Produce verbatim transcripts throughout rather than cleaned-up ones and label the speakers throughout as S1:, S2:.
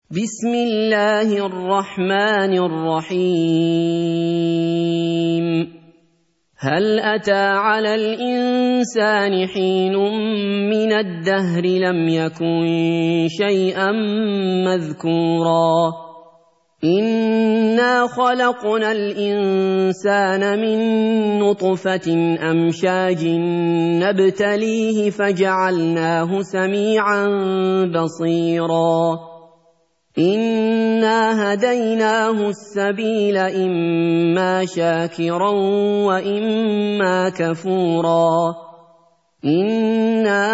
S1: بسم الله الرحمن الرحيم هل أتى على الإنسان حين من الدهر لم يكن شيئا مذكورا إنا خلقنا الإنسان من نطفة أمشاج نبتليه فجعلناه سميعا بصيرا إنا هديناه السبيل إما شاكرا وإما كفورا إنا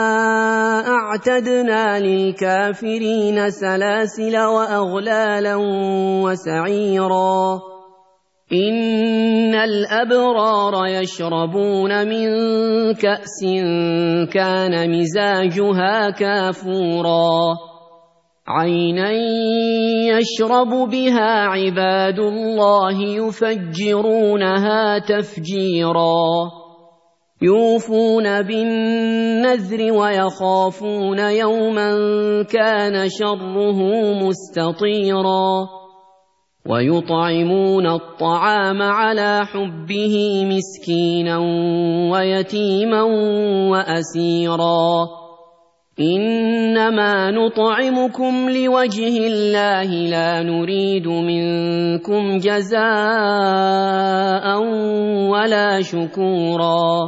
S1: أعتدنا للكافرين سلاسل وأغلالا وسعيرا إن الأبرار يشربون من كأس كان مزاجها كافورا عينا يشرب بها عباد الله يفجرونها تفجيرا يوفون بالنذر ويخافون يوما كان شره مستطيرا ويطعمون الطعام على حبه مسكينا ويتيما وأسيرا إنما نطعمكم لوجه الله لا نريد منكم جزاء ولا شكورا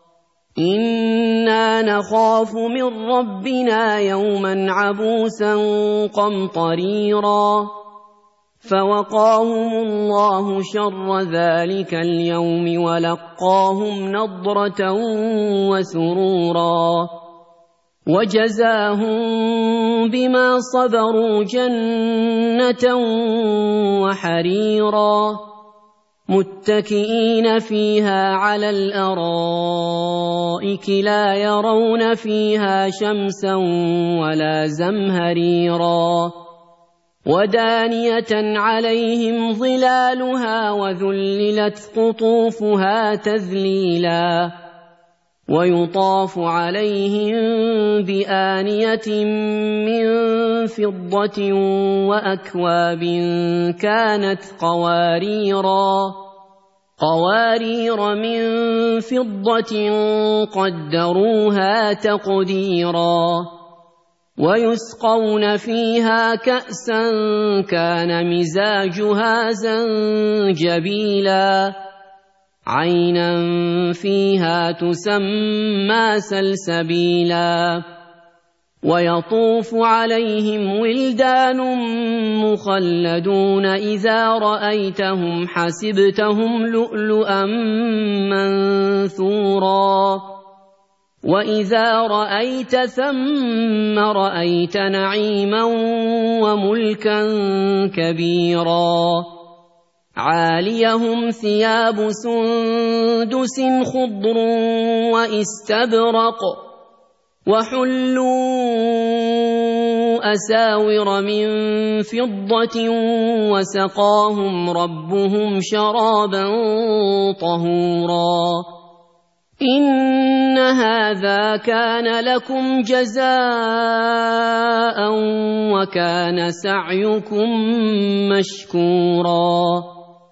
S1: إنا نخاف من ربنا يوما عبوسا قمطريرا فوقاهم الله شر ذلك اليوم ولقاهم نضرة وسرورا وجزاهم بما صبروا جنة وحريرا متكئين فيها على الأرائك لا يرون فيها شمسا ولا زمهريرا ودانية عليهم ظلالها وذللت قطوفها تذليلا ويطاف عليهم بآنية من فضة وأكواب كانت قواريرا قوارير من فضة قدروها تقديرا ويسقون فيها كأسا كان مزاجها زنجبيلا عينا فيها تسمى سلسبيلا ويطوف عليهم ولدان مخلدون إذا رأيتهم حسبتهم لؤلؤا منثورا وإذا رأيت ثم رأيت نعيما وملكا كبيرا عاليهم ثياب سندس خضر واستبرق وحلوا أساور من فضة وسقاهم ربهم شرابا طهورا إن هذا كان لكم جزاء وكان سعيكم مشكورا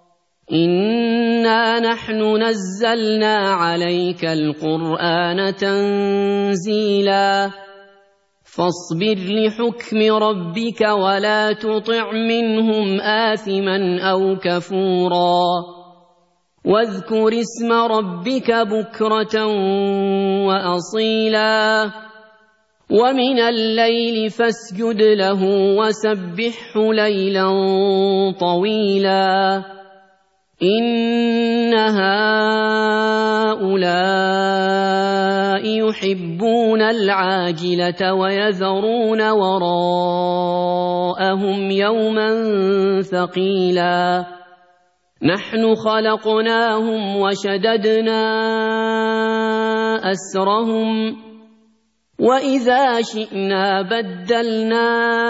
S1: إنا نحن نزلنا عليك القرآن تنزيلا فاصبر لحكم ربك ولا تطع منهم آثما أو كفورا واذكر اسم ربك بكرة وأصيلا ومن الليل فاسجد له وسبحه ليلا طويلا إن هؤلاء يحبون العاجلة ويذرون وراءهم يوما ثقيلا نحن خلقناهم وشددنا أسرهم وإذا شئنا بدلنا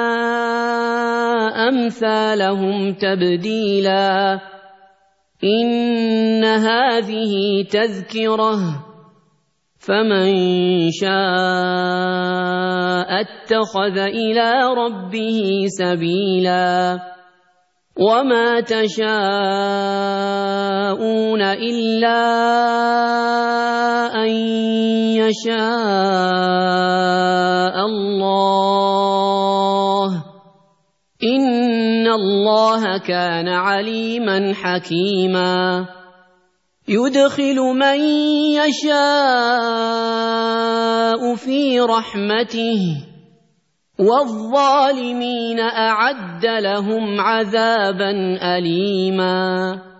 S1: أمثالهم تبديلا إن هذه تذكرة فمن شاء اتخذ إلى ربه سبيلا وما تشاءون إلا أن يشاء الله إن الله كان عليما حكيما يدخل من يشاء في رحمته والظالمين أعد لهم عذابا أليما